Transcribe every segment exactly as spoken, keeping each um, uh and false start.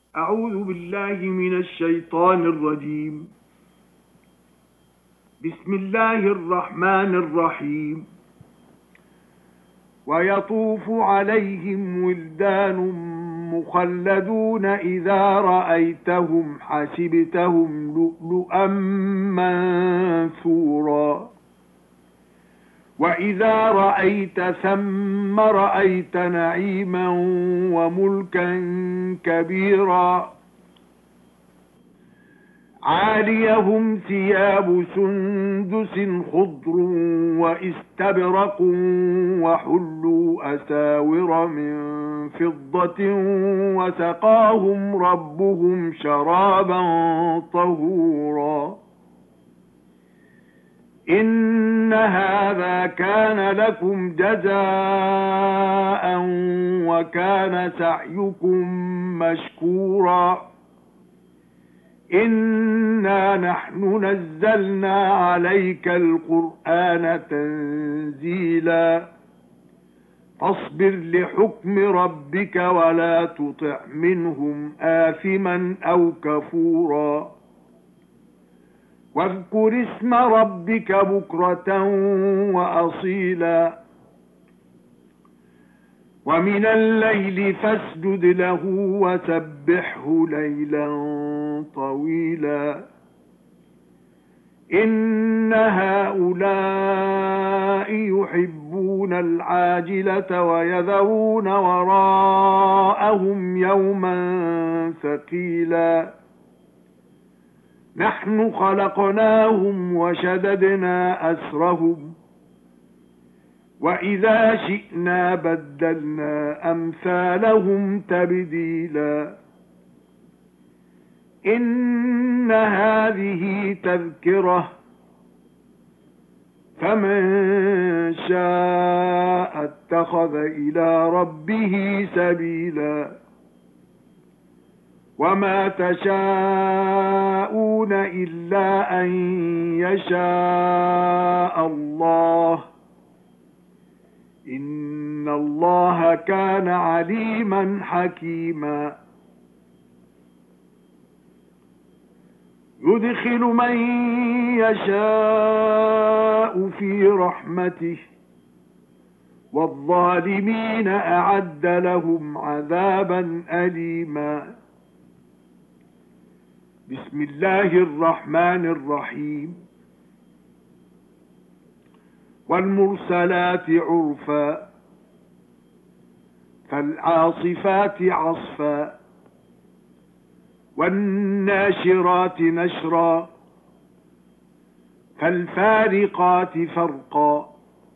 أعوذ بالله من الشيطان الرجيم. بسم الله الرحمن الرحيم. ويطوف عليهم ولدان مخلدون إذا رأيتهم حسبتهم لؤلؤا منثورا وإذا رأيت ثم رأيت نعيما وملكا كبيرا عاليهم ثياب سندس خضر واستبرق وحلوا أساور من فضة وسقاهم ربهم شرابا طهورا إن هذا كان لكم جزاء وكان سعيكم مشكورا إنا نحن نزلنا عليك القرآن تنزيلا فاصبر لحكم ربك ولا تطع منهم آثما أو كفورا واذكر اسم ربك بكرة وأصيلا ومن الليل فاسجد له وسبحه ليلا طويلا إن هؤلاء يحبون العاجلة ويذرون وراءهم يوما ثقيلا نحن خلقناهم وشددنا أسرهم وإذا شئنا بدلنا أمثالهم تبديلا إن هذه تذكرة فمن شاء اتخذ إلى ربه سبيلا وما تشاءون إلا أن يشاء الله إن الله كان عليما حكيما يدخل من يشاء في رحمته والظالمين أعد لهم عذابا أليما بسم الله الرحمن الرحيم والمرسلات عرفا فالعاصفات عصفا والناشرات نشرا فالفارقات فرقا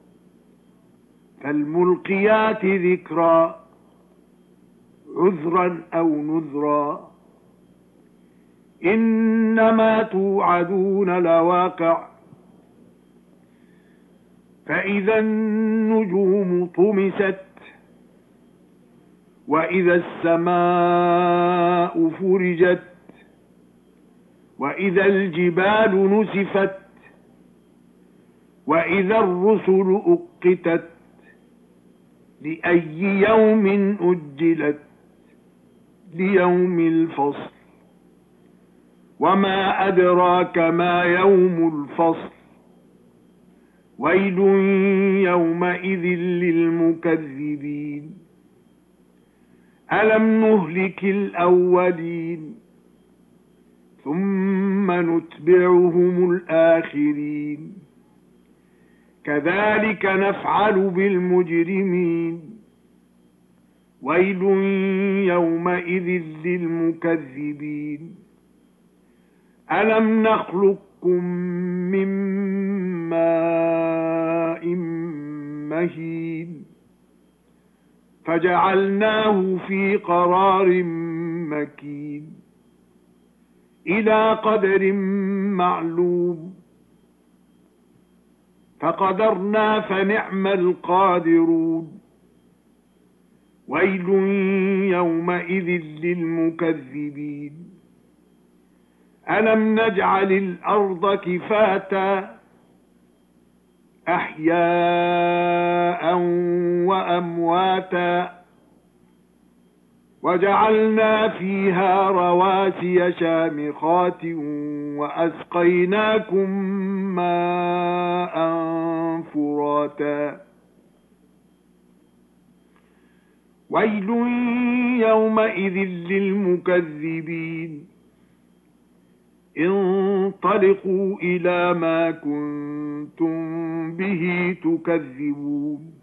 فالملقيات ذكرا عذرا أو نذرا إنما توعدون لواقع فإذا النجوم طمست وإذا السماء فرجت وإذا الجبال نسفت وإذا الرسل أقتت لأي يوم أجلت ليوم الفصل وما أدراك ما يوم الفصل ويل يومئذ للمكذبين ألم نهلك الأولين ثم نتبعهم الآخرين كذلك نفعل بالمجرمين ويل يومئذ للمكذبين ألم نخلقكم من ماء مهين فجعلناه في قرار مكين إلى قدر معلوم فقدرنا فنعم القادرون ويل يومئذ للمكذبين ألم نجعل الأرض كفاتا أحياء وأمواتا وجعلنا فيها رواسي شامخات وأسقيناكم ماء فراتا ويل يومئذ للمكذبين انطلقوا إلى ما كنتم به تكذبون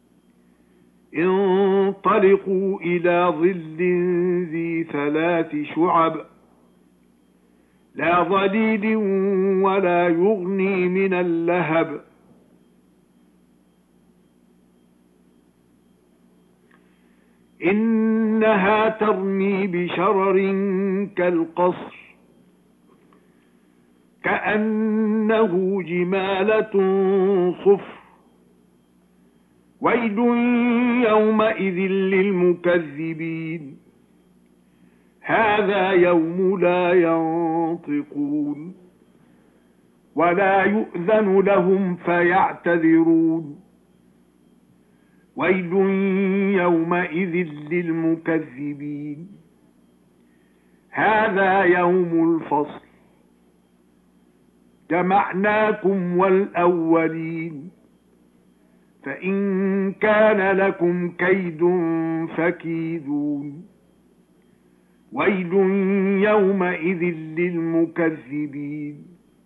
انطلقوا إلى ظل ذي ثلاث شعب لا ظليل ولا يغني من اللهب إنها ترمي بشرر كالقصر كأنه جمالة صفر ويل يومئذ للمكذبين هذا يوم لا ينطقون ولا يؤذن لهم فيعتذرون ويل يومئذ للمكذبين هذا يوم الفصل جمعناكم والأولين فإن كان لكم كيد فكيدون ويل يومئذ للمكذبين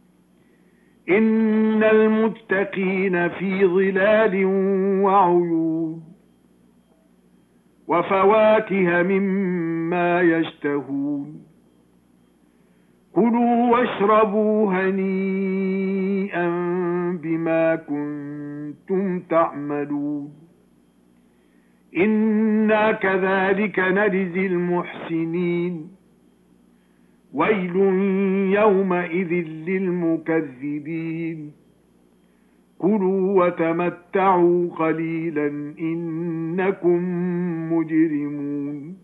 إن المتقين في ظلال وعيون وفواكه مما يشتهون كلوا واشربوا هنيئا بما كنتم تعملون إنا كذلك نجزي المحسنين ويل يومئذ للمكذبين كلوا وتمتعوا قليلا إنكم مجرمون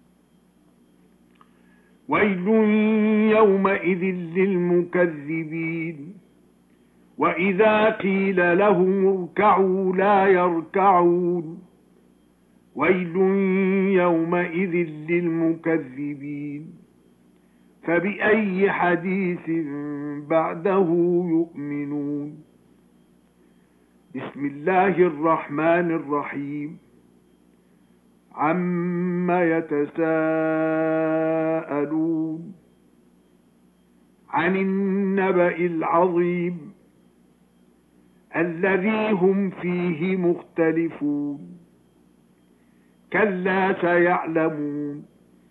ويل يومئذ للمكذبين وإذا قيل لهم اركعوا لا يركعون ويل يومئذ للمكذبين فبأي حديث بعده يؤمنون بسم الله الرحمن الرحيم عما يتساءلون عن النبأ العظيم الذي هم فيه مختلفون كلا سيعلمون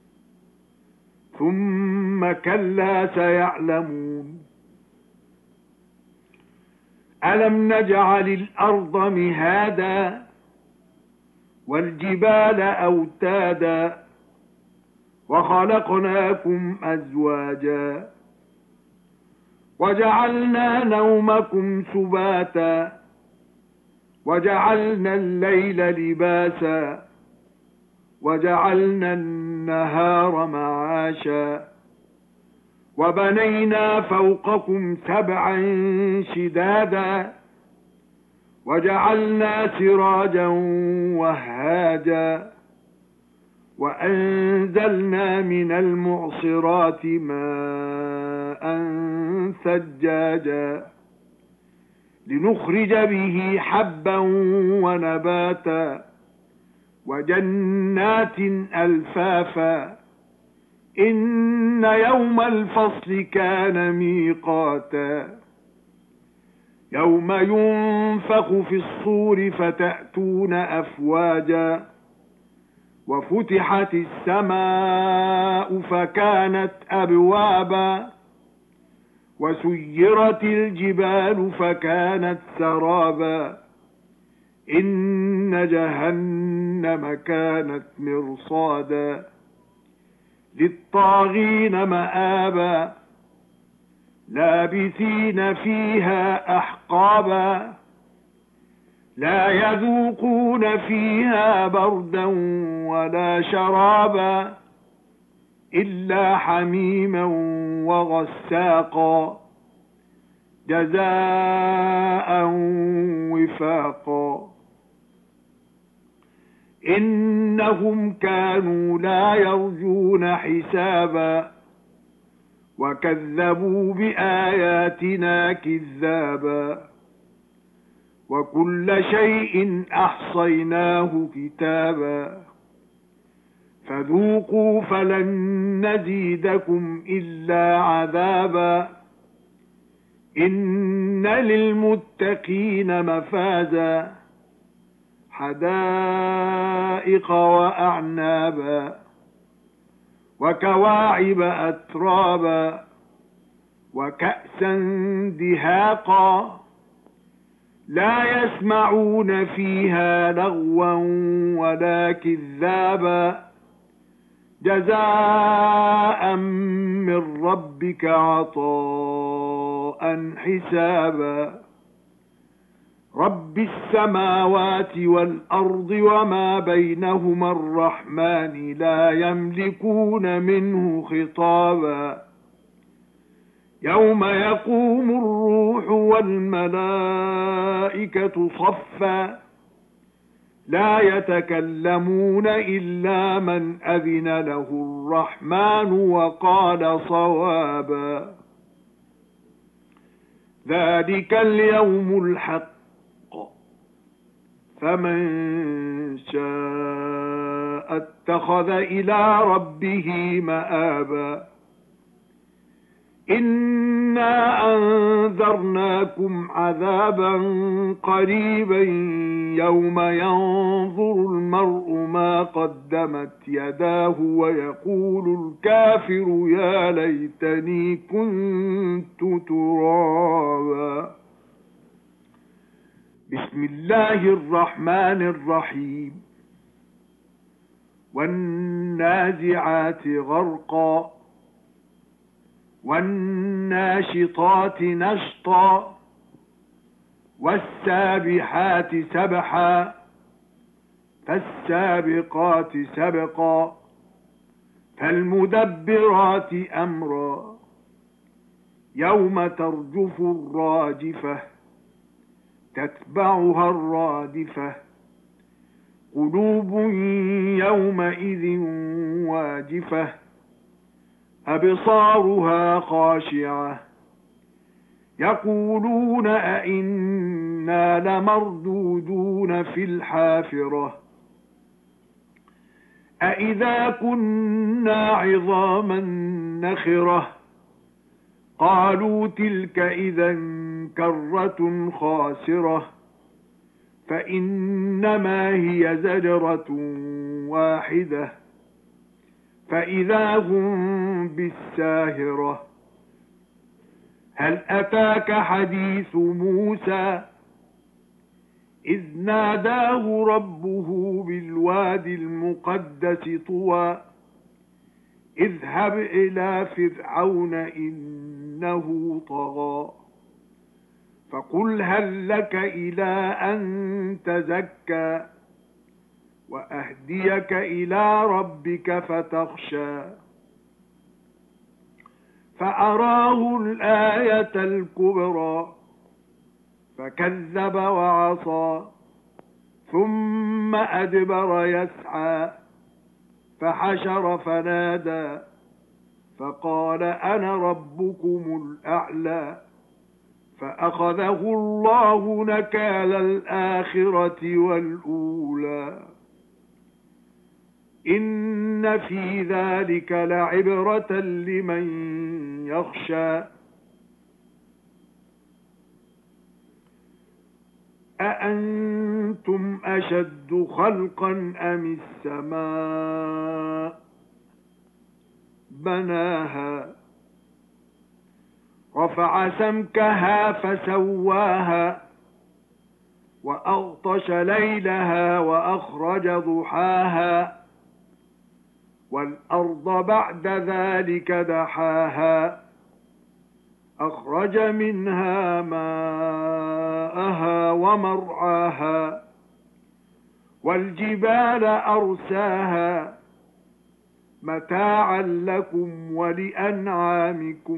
ثم كلا سيعلمون ألم نجعل الأرض مهادا والجبال أوتادا وخلقناكم أزواجا وجعلنا نومكم سباتا وجعلنا الليل لباسا وجعلنا النهار معاشا وبنينا فوقكم سبعا شدادا وجعلنا سراجا وهاجا وأنزلنا من المعصرات ماء ثجاجا لنخرج به حبا ونباتا وجنات ألفافا إن يوم الفصل كان ميقاتا يوم ينفخ في الصور فتأتون أفواجا وفتحت السماء فكانت أبوابا وسيرت الجبال فكانت سرابا إن جهنم كانت مرصادا للطاغين مآبا لابثين فيها أحقابا لا يذوقون فيها بردا ولا شرابا إلا حميما وغساقا جزاء وفاقا إنهم كانوا لا يرجون حسابا وكذبوا بآياتنا كذابا وكل شيء أحصيناه كتابا فذوقوا فلن نزيدكم إلا عذابا إن للمتقين مفازا حدائق وأعنابا وكواعب أترابا وكأسا دهاقا لا يسمعون فيها لغوا ولا كذابا جزاء من ربك عطاء حسابا رب السماوات والأرض وما بينهما الرحمن لا يملكون منه خطابا يوم يقوم الروح والملائكة صفا لا يتكلمون إلا من أذن له الرحمن وقال صوابا ذلك اليوم الحق فمن شاء اتخذ إلى ربه مآبا إنا أنذرناكم عذابا قريبا يوم ينظر المرء ما قدمت يداه ويقول الكافر يا ليتني كنت ترابا بسم الله الرحمن الرحيم والنازعات غرقا والناشطات نشطا والسابحات سبحا فالسابقات سبقا فالمدبرات أمرا يوم ترجف الراجفة تتبعها الرادفة قلوب يومئذ واجفة أبصارها خاشعة يقولون أئنا لمردودون في الحافرة أئذا كنا عظاما نخرة قالوا تلك إذا كرة خاسرة فإنما هي زجرة واحدة فإذا هم بالساهرة هل أتاك حديث موسى إذ ناداه ربه بالواد المقدس طوى اذهب إلى فرعون إنه طغى فقل هل لك إلى أن تزكى وأهديك إلى ربك فتخشى فأراه الآية الكبرى فكذب وعصى ثم أدبر يسعى فحشر فنادى فقال أنا ربكم الأعلى فأخذه الله نكال الآخرة والأولى إن في ذلك لعبرة لمن يخشى أأنتم أشد خلقا أم السماء بناها رفع سمكها فسواها وأغطش ليلها وأخرج ضحاها والأرض بعد ذلك دحاها أخرج منها ماءها ومرعاها والجبال أرساها متاعا لكم ولأنعامكم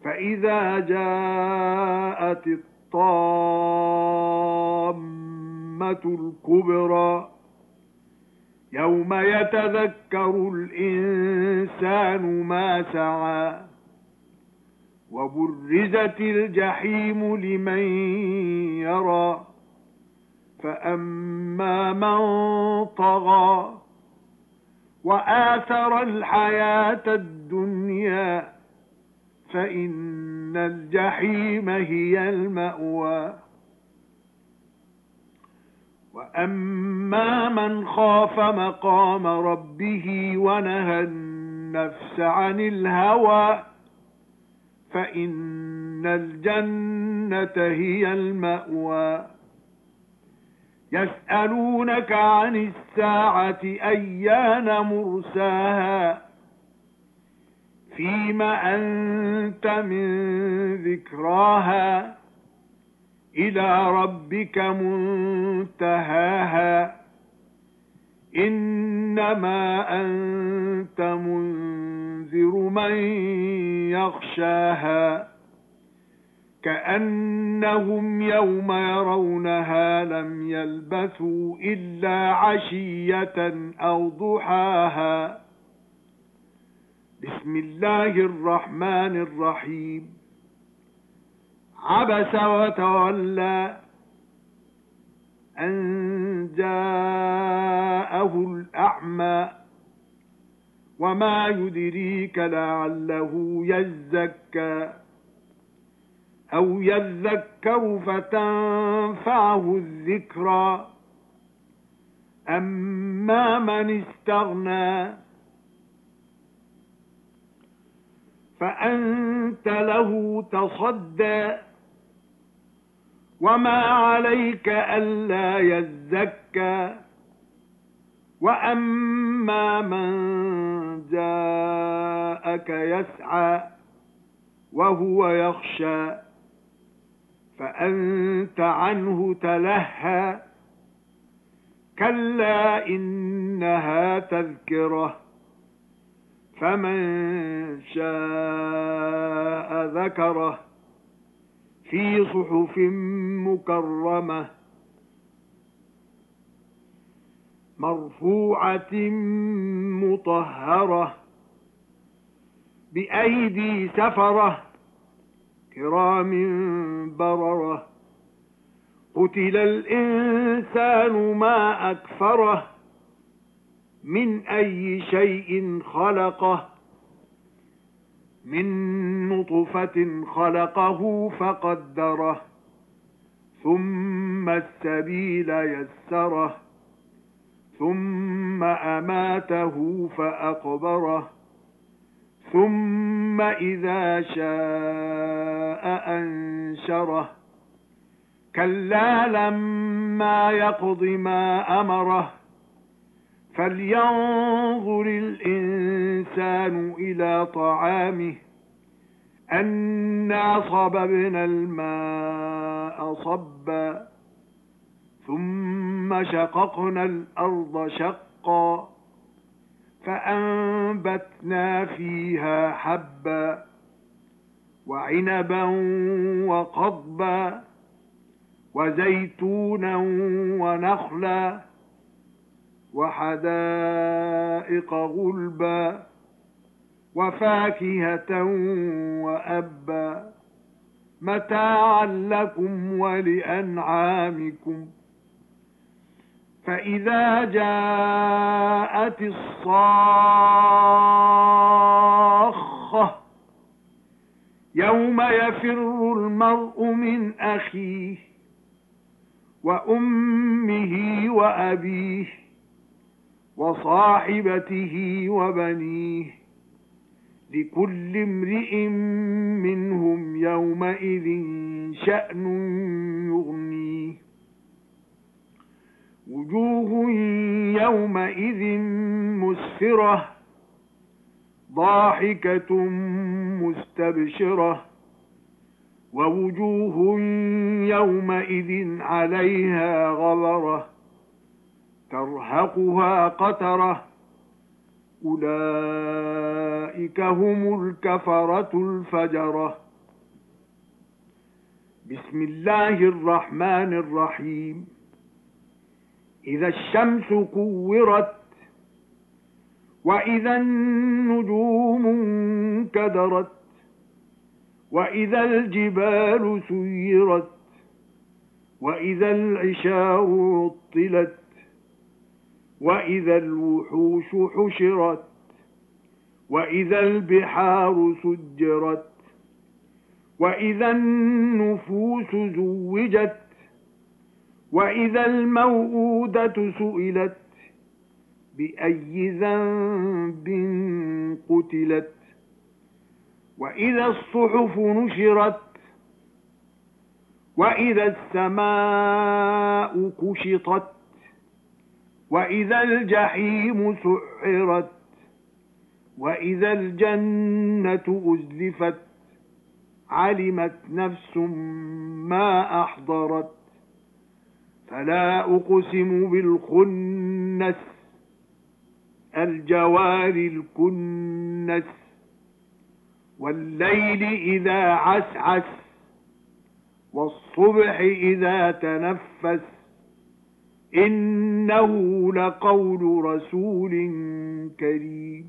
فإذا جاءت الطامة الكبرى يوم يتذكر الإنسان ما سعى وبرزت الجحيم لمن يرى فأما من طغى وآثر الحياة الدنيا فإن الجحيم هي المأوى وأما من خاف مقام ربه ونهى النفس عن الهوى فإن الجنة هي المأوى يسألونك عن الساعة أيان مرساها فيم أنت من ذكراها إلى ربك منتهاها إنما أنت منذر من يخشاها كأنهم يوم يرونها لم يلبثوا إلا عشية أو ضحاها بسم الله الرحمن الرحيم عبس وتولى أن جاءه الأعمى وما يدريك لعله يزكى أو يذكر فتنفعه الذكرى أما من استغنى فأنت له تصدى وما عليك ألا يزكى وأما من جاءك يسعى وهو يخشى فأنت عنه تلهى كلا إنها تذكرة فمن شاء ذكره في صحف مكرمة مرفوعة مطهرة بأيدي سفرة كرام بررة قتل الإنسان ما أكفره من أي شيء خلقه من نطفة خلقه فقدره ثم السبيل يسره ثم أماته فأقبره ثم إذا شاء أنشره كلا لما يقض ما أمره فلينظر الإنسان إلى طعامه أنا صببنا الماء صبا ثم شققنا الأرض شقا فأنبتنا فيها حبا وعنبا وقضبا وزيتونا ونخلا وحدائق غلبا وفاكهة وأبا متاعا لكم ولأنعامكم فإذا جاءت الصاخة يوم يفر المرء من أخيه وأمه وأبيه وصاحبته وبنيه لكل امرئ منهم يومئذ شأن يغنيه وجوه يومئذ مسفرة ضاحكة مستبشرة ووجوه يومئذ عليها غبرة ترهقها قترة أولئك هم الكفرة الفجرة بسم الله الرحمن الرحيم إذا الشمس كورت وإذا النجوم انكدرت وإذا الجبال سيرت وإذا العشار عطلت وإذا الوحوش حشرت وإذا البحار سجرت وإذا النفوس زوجت وإذا الموءودة سئلت بأي ذنب قتلت وإذا الصحف نشرت وإذا السماء كشطت وإذا الجحيم سعرت وإذا الجنة أزلفت علمت نفس ما أحضرت فلا أقسم بالخنس الجوار الكنس والليل إذا عسعس والصبح إذا تنفس إنه لقول رسول كريم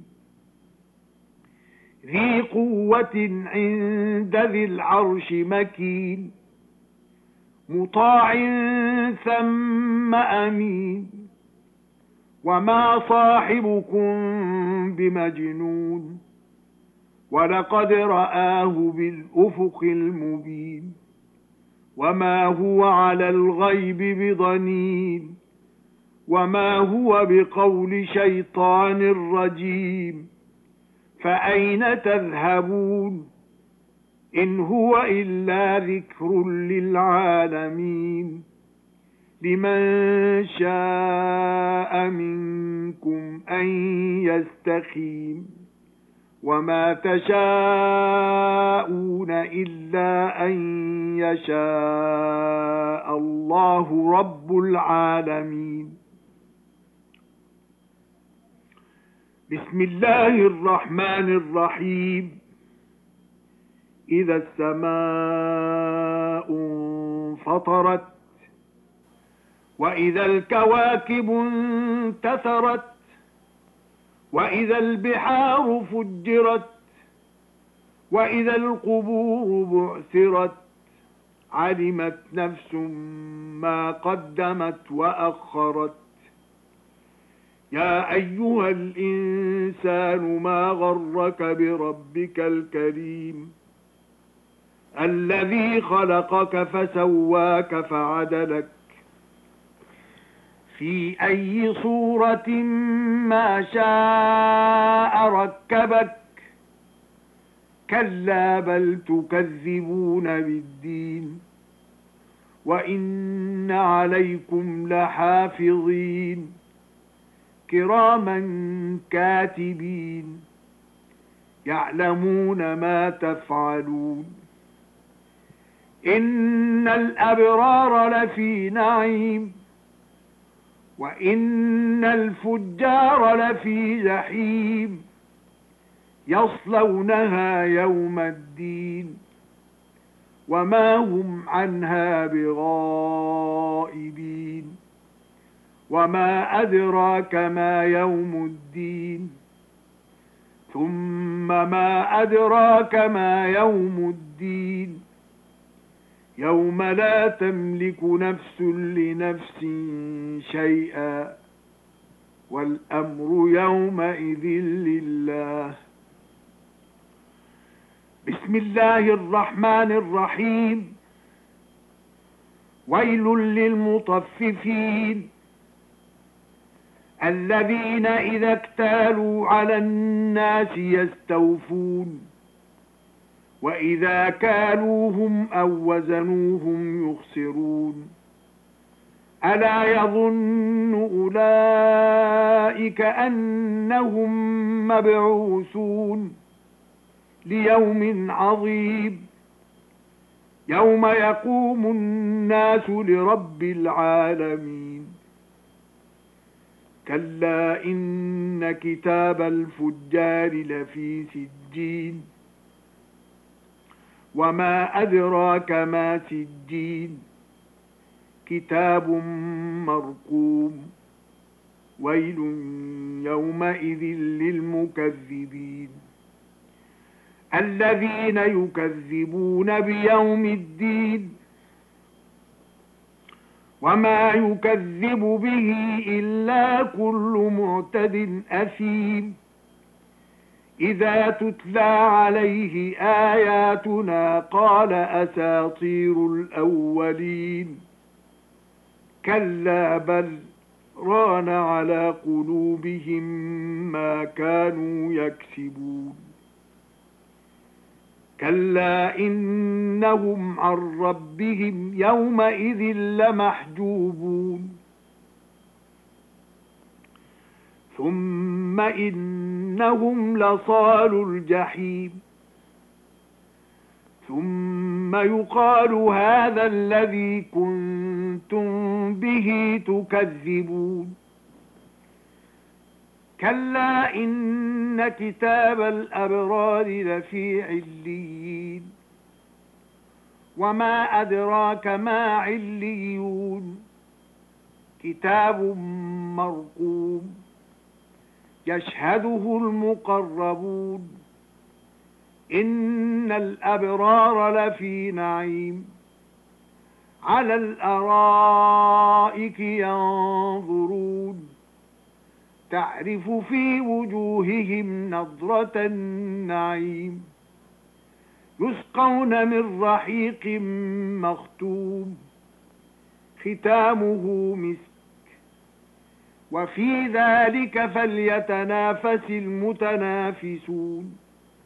ذي قوة عند ذي العرش مكين مطاع ثم أمين وما صاحبكم بمجنون ولقد رآه بالأفق المبين وما هو على الغيب بضنين وما هو بقول شيطان رجيم فأين تذهبون إن هو إلا ذكر للعالمين لمن شاء منكم أن يستقيم وما تشاءون إلا أن يشاء الله رب العالمين. بسم الله الرحمن الرحيم. إذا السماء انفطرت وإذا الكواكب انتثرت وإذا البحار فجرت وإذا القبور بعثرت علمت نفس ما قدمت وأخرت يا أيها الإنسان ما غرك بربك الكريم الذي خلقك فسواك فعدلك في أي صورة ما شاء ركبك كلا بل تكذبون بالدين وإن عليكم لحافظين كراما كاتبين يعلمون ما تفعلون إن الأبرار لفي نعيم وإن الفجار لفي جحيم يصلونها يوم الدين وما هم عنها بغائبين وما أدراك ما يوم الدين ثم ما أدراك ما يوم الدين يوم لا تملك نفس لنفس شيئا والأمر يومئذ لله. بسم الله الرحمن الرحيم. ويل للمطففين الذين إذا اكتالوا على الناس يستوفون وإذا كالوهم أو وزنوهم يخسرون ألا يظن أولئك أنهم مبعوثون ليوم عظيم يوم يقوم الناس لرب العالمين كلا إن كتاب الفجار لفي سجين وما أدراك ما سجين كتاب مرقوم ويل يومئذ للمكذبين الذين يكذبون بيوم الدين وما يكذب به إلا كل معتد أثيم إذا تتلى عليه آياتنا قال أساطير الأولين كلا بل ران على قلوبهم ما كانوا يكسبون كلا إنهم عن ربهم يومئذ لمحجوبون ثم إنهم لصالوا الجحيم ثم يقال هذا الذي كنتم به تكذبون كلا إن كتاب الأبرار لفي عليين وما أدراك ما عليون كتاب مرقوم يشهده المقربون إن الأبرار لفي نعيم على الأرائك ينظرون تعرف في وجوههم نضرة النعيم يسقون من رحيق مختوم ختامه مسك وفي ذلك فليتنافس المتنافسون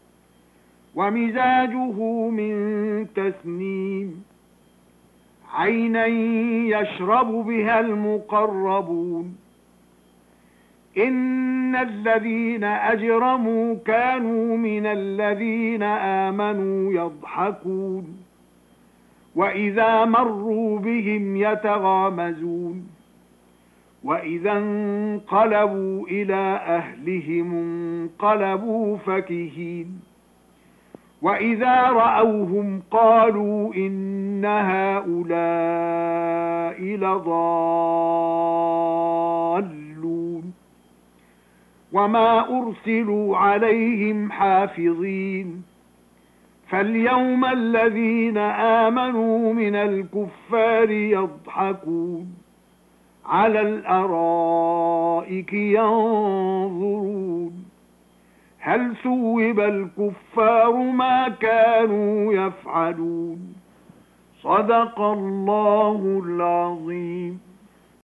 ومزاجه من تسنيم عينا يشرب بها المقربون إن الذين أجرموا كانوا من الذين آمنوا يضحكون وإذا مروا بهم يتغامزون وإذا انقلبوا إلى أهلهم انقلبوا فكهين وإذا رأوهم قالوا إن هؤلاء لضالون وما أرسلوا عليهم حافظين فاليوم الذين آمنوا من الكفار يضحكون على الأرائك ينظرون هل ثوب الكفار ما كانوا يفعلون صدق الله العظيم.